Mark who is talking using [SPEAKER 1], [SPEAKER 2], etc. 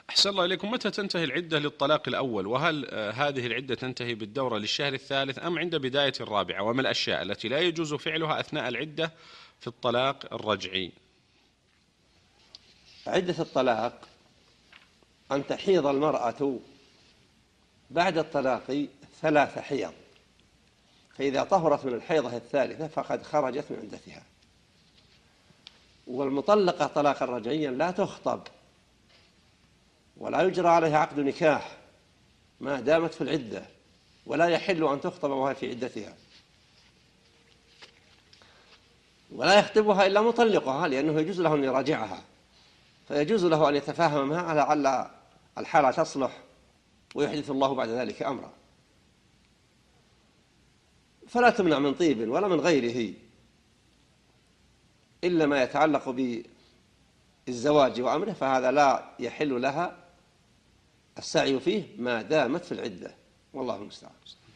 [SPEAKER 1] أحسن الله إليكم. متى تنتهي العدة للطلاق الأول؟ وهل هذه العدة تنتهي بالدورة للشهر الثالث أم عند بداية الرابعة؟ وما الأشياء التي لا يجوز فعلها أثناء العدة في الطلاق الرجعي؟
[SPEAKER 2] عدة الطلاق أن تحيض المرأة بعد الطلاق 3 حيض، فإذا طهرت من الحيضة الثالثة فقد خرجت من عدتها. والمطلقة طلاقا رجعيا لا تخطب ولا يجرى عليها عقد نكاح ما دامت في العدة، ولا يحل أن تخطب وهي في عدتها، ولا يخطبها إلا مطلقها، لأنه يجوز له أن يراجعها، فيجوز له أن يتفاهم معها لعل الحالة تصلح ويحدث الله بعد ذلك أمرا. فلا تمنع من طيب ولا من غيره إلا ما يتعلق بالزواج وأمره، فهذا لا يحل لها السعي فيه ما دامت في العدة، والله المستعان.